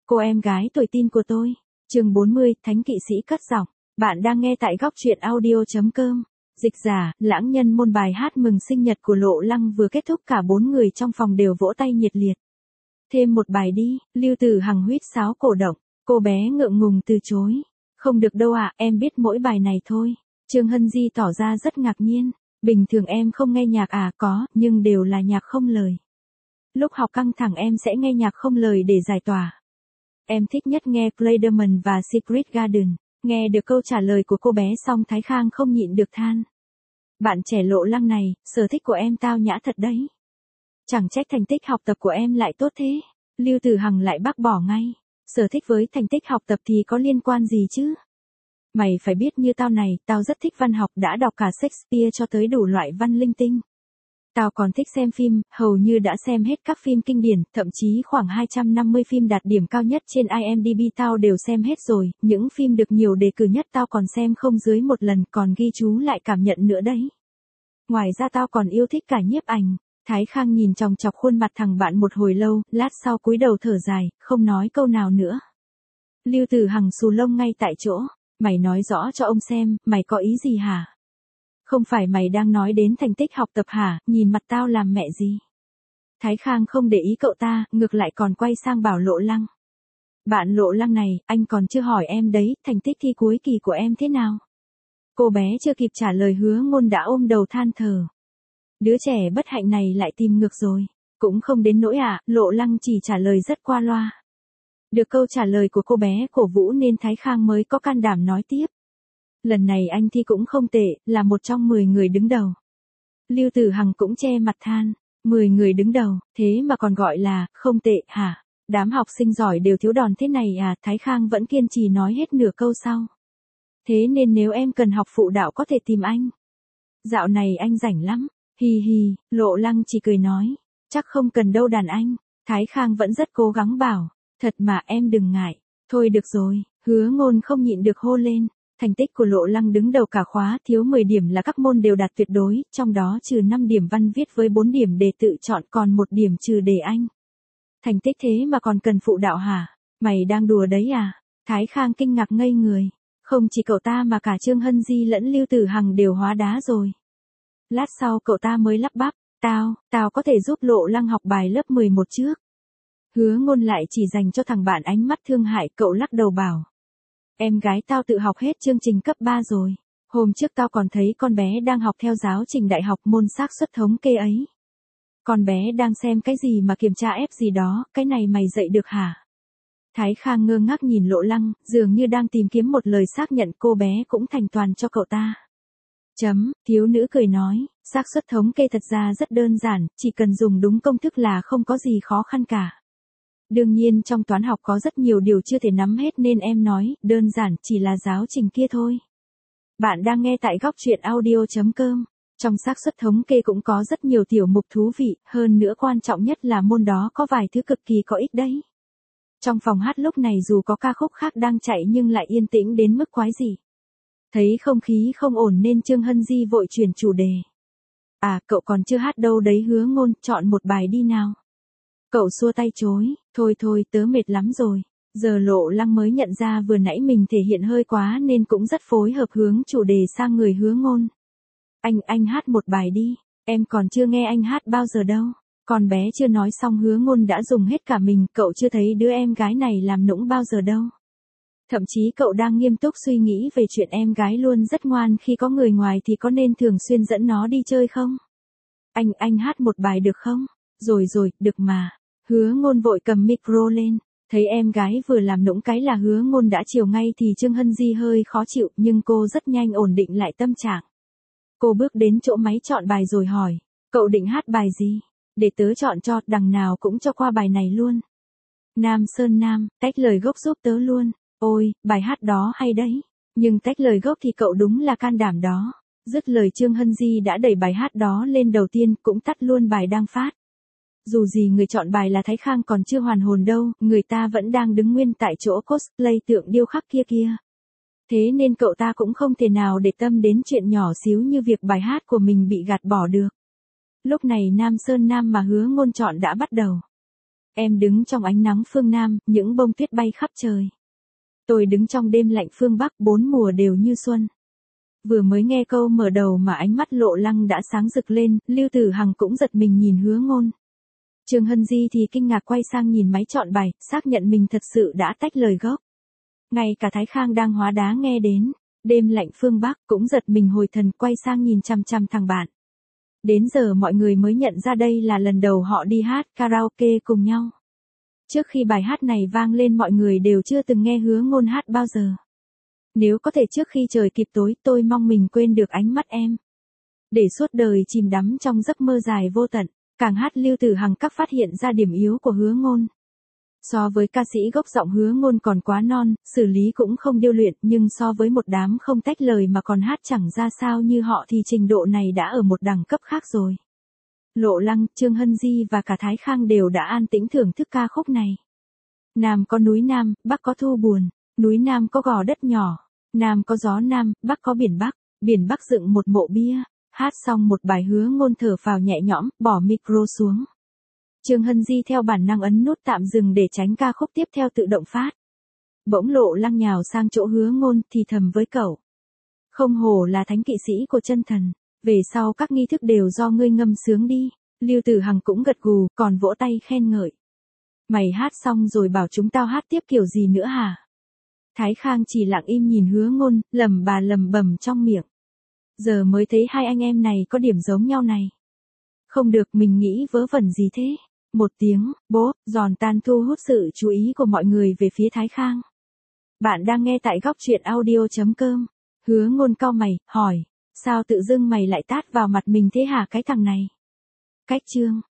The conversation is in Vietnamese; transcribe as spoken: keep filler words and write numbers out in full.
Cô em gái tuổi teen của tôi. Chương bốn mươi, Thánh kỵ sĩ cất giọng. Bạn đang nghe tại góc truyện audio.com. Dịch giả, lãng nhân môn bài hát mừng sinh nhật của Lộ Lăng vừa kết thúc, cả bốn người trong phòng đều vỗ tay nhiệt liệt. Thêm một bài đi, Lưu Tử Hằng huýt sáo cổ động. Cô bé ngượng ngùng từ chối. Không được đâu ạ, em biết mỗi bài này thôi. Trương Hân Di tỏ ra rất ngạc nhiên. Bình thường em không nghe nhạc à? Có, nhưng đều là nhạc không lời. Lúc học căng thẳng em sẽ nghe nhạc không lời để giải tỏa. Em thích nhất nghe Playderman và Secret Garden. Nghe được câu trả lời của cô bé xong Thái Khang không nhịn được than. Bạn trẻ Lộ Lăng này, sở thích của em tao nhã thật đấy. Chẳng trách thành tích học tập của em lại tốt thế. Lưu Tử Hằng lại bác bỏ ngay. Sở thích với thành tích học tập thì có liên quan gì chứ? Mày phải biết như tao này, tao rất thích văn học, đã đọc cả Shakespeare cho tới đủ loại văn linh tinh. Tao còn thích xem phim, hầu như đã xem hết các phim kinh điển, thậm chí khoảng hai trăm năm mươi phim đạt điểm cao nhất trên I M D B tao đều xem hết rồi, những phim được nhiều đề cử nhất tao còn xem không dưới một lần, còn ghi chú lại cảm nhận nữa đấy. Ngoài ra tao còn yêu thích cả nhiếp ảnh. Thái Khang nhìn chòng chọc khuôn mặt thằng bạn một hồi lâu, lát sau cúi đầu thở dài, không nói câu nào nữa. Lưu Tử Hằng xù lông ngay tại chỗ. Mày nói rõ cho ông xem, mày có ý gì hả? Không phải mày đang nói đến thành tích học tập hả? Nhìn mặt tao làm mẹ gì? Thái Khang không để ý cậu ta, ngược lại còn quay sang bảo Lộ Lăng. Bạn Lộ Lăng này, anh còn chưa hỏi em đấy, thành tích thi cuối kỳ của em thế nào? Cô bé chưa kịp trả lời Hứa Ngôn đã ôm đầu than thở. Đứa trẻ bất hạnh này lại tìm ngược rồi. Cũng không đến nỗi à, Lộ Lăng chỉ trả lời rất qua loa. Được câu trả lời của cô bé cổ vũ nên Thái Khang mới có can đảm nói tiếp. Lần này anh thi cũng không tệ, là một trong mười người đứng đầu. Lưu Tử Hằng cũng che mặt than. mười người đứng đầu, thế mà còn gọi là, không tệ, hả? Đám học sinh giỏi đều thiếu đòn thế này à? Thái Khang vẫn kiên trì nói hết nửa câu sau. Thế nên nếu em cần học phụ đạo có thể tìm anh. Dạo này anh rảnh lắm. Hi hi, Lộ Lăng chỉ cười nói. Chắc không cần đâu đàn anh. Thái Khang vẫn rất cố gắng bảo. Thật mà em đừng ngại. Thôi được rồi, Hứa Ngôn không nhịn được hô lên. Thành tích của Lộ Lăng đứng đầu cả khóa, thiếu mười điểm là các môn đều đạt tuyệt đối, trong đó trừ năm điểm văn viết với bốn điểm đề tự chọn, còn một điểm trừ đề Anh. Thành tích thế mà còn cần phụ đạo hả? Mày đang đùa đấy à? Thái Khang kinh ngạc ngây người. Không chỉ cậu ta mà cả Trương Hân Di lẫn Lưu Tử Hằng đều hóa đá rồi. Lát sau cậu ta mới lắp bắp. Tao, tao có thể giúp Lộ Lăng học bài lớp mười một trước. Hứa Ngôn lại chỉ dành cho thằng bạn ánh mắt thương hại, cậu lắc đầu bảo. Em gái tao tự học hết chương trình cấp ba rồi. Hôm trước tao còn thấy con bé đang học theo giáo trình đại học môn xác suất thống kê ấy. Con bé đang xem cái gì mà kiểm tra ép gì đó, cái này mày dạy được hả? Thái Khang ngơ ngác nhìn Lộ Lăng, dường như đang tìm kiếm một lời xác nhận, cô bé cũng thành toàn cho cậu ta. Chấm, thiếu nữ cười nói, xác suất thống kê thật ra rất đơn giản, chỉ cần dùng đúng công thức là không có gì khó khăn cả. Đương nhiên trong toán học có rất nhiều điều chưa thể nắm hết nên em nói, đơn giản chỉ là giáo trình kia thôi. Bạn đang nghe tại góc truyện audio.com. Trong xác suất thống kê cũng có rất nhiều tiểu mục thú vị, hơn nữa quan trọng nhất là môn đó có vài thứ cực kỳ có ích đấy. Trong phòng hát lúc này dù có ca khúc khác đang chạy nhưng lại yên tĩnh đến mức quái dị. Thấy không khí không ổn nên Trương Hân Di vội chuyển chủ đề. À, cậu còn chưa hát đâu đấy Hứa Ngôn, chọn một bài đi nào. Cậu xua tay chối, thôi thôi tớ mệt lắm rồi. Giờ Lộ Lăng mới nhận ra vừa nãy mình thể hiện hơi quá nên cũng rất phối hợp hướng chủ đề sang người Hứa Ngôn. Anh, anh hát một bài đi, em còn chưa nghe anh hát bao giờ đâu. Con bé chưa nói xong Hứa Ngôn đã dùng hết cả mình, cậu chưa thấy đứa em gái này làm nũng bao giờ đâu. Thậm chí cậu đang nghiêm túc suy nghĩ về chuyện em gái luôn rất ngoan khi có người ngoài thì có nên thường xuyên dẫn nó đi chơi không? Anh, anh hát một bài được không? Rồi rồi, được mà. Hứa Ngôn vội cầm micro lên. Thấy em gái vừa làm nũng cái là Hứa Ngôn đã chiều ngay thì Trương Hân Di hơi khó chịu nhưng cô rất nhanh ổn định lại tâm trạng. Cô bước đến chỗ máy chọn bài rồi hỏi. Cậu định hát bài gì? Để tớ chọn cho, đằng nào cũng cho qua bài này luôn. Nam Sơn Nam, tách lời gốc giúp tớ luôn. Ôi, bài hát đó hay đấy. Nhưng tách lời gốc thì cậu đúng là can đảm đó. Dứt lời Trương Hân Di đã đẩy bài hát đó lên đầu tiên, cũng tắt luôn bài đang phát. Dù gì người chọn bài là Thái Khang còn chưa hoàn hồn đâu, người ta vẫn đang đứng nguyên tại chỗ cosplay tượng điêu khắc kia kia. Thế nên cậu ta cũng không thể nào để tâm đến chuyện nhỏ xíu như việc bài hát của mình bị gạt bỏ được. Lúc này Nam Sơn Nam mà Hứa Ngôn chọn đã bắt đầu. Em đứng trong ánh nắng phương Nam, những bông tuyết bay khắp trời. Tôi đứng trong đêm lạnh phương Bắc, bốn mùa đều như xuân. Vừa mới nghe câu mở đầu mà ánh mắt Lộ Lăng đã sáng rực lên, Lưu Tử Hằng cũng giật mình nhìn Hứa Ngôn. Trường Hân Di thì kinh ngạc quay sang nhìn máy chọn bài, xác nhận mình thật sự đã tách lời gốc. Ngay cả Thái Khang đang hóa đá nghe đến đêm lạnh phương Bắc cũng giật mình hồi thần, quay sang nhìn chằm chằm thằng bạn. Đến giờ mọi người mới nhận ra đây là lần đầu họ đi hát karaoke cùng nhau. Trước khi bài hát này vang lên mọi người đều chưa từng nghe Hứa Ngôn hát bao giờ. Nếu có thể trước khi trời kịp tối, tôi mong mình quên được ánh mắt em. Để suốt đời chìm đắm trong giấc mơ dài vô tận. Càng hát Lưu Tử Hằng các phát hiện ra điểm yếu của Hứa Ngôn. So với ca sĩ gốc giọng Hứa Ngôn còn quá non, xử lý cũng không điêu luyện, nhưng so với một đám không tách lời mà còn hát chẳng ra sao như họ thì trình độ này đã ở một đẳng cấp khác rồi. Lộ Lăng, Trương Hân Di và cả Thái Khang đều đã an tĩnh thưởng thức ca khúc này. Nam có núi Nam, Bắc có thu buồn, núi Nam có gò đất nhỏ, Nam có gió Nam, Bắc có biển Bắc, biển Bắc dựng một mộ bia. Hát xong một bài Hứa Ngôn thở phào nhẹ nhõm, bỏ micro xuống. Trương Hân Di theo bản năng ấn nút tạm dừng để tránh ca khúc tiếp theo tự động phát. Bỗng Lộ Lăng nhào sang chỗ Hứa Ngôn thì thầm với cậu. Không hổ là thánh kỵ sĩ của chân thần, về sau các nghi thức đều do ngươi ngâm sướng đi. Lưu Tử Hằng cũng gật gù, còn vỗ tay khen ngợi. Mày hát xong rồi bảo chúng tao hát tiếp kiểu gì nữa hả? Thái Khang chỉ lặng im nhìn Hứa Ngôn, lẩm bà lẩm bẩm trong miệng. Giờ mới thấy hai anh em này có điểm giống nhau này. Không được, mình nghĩ vớ vẩn gì thế. Một tiếng, bố, giòn tan thu hút sự chú ý của mọi người về phía Thái Khang. Bạn đang nghe tại góc truyện audio chấm com. Hứa Ngôn cau mày, hỏi. Sao tự dưng mày lại tát vào mặt mình thế hả cái thằng này? Cách chương.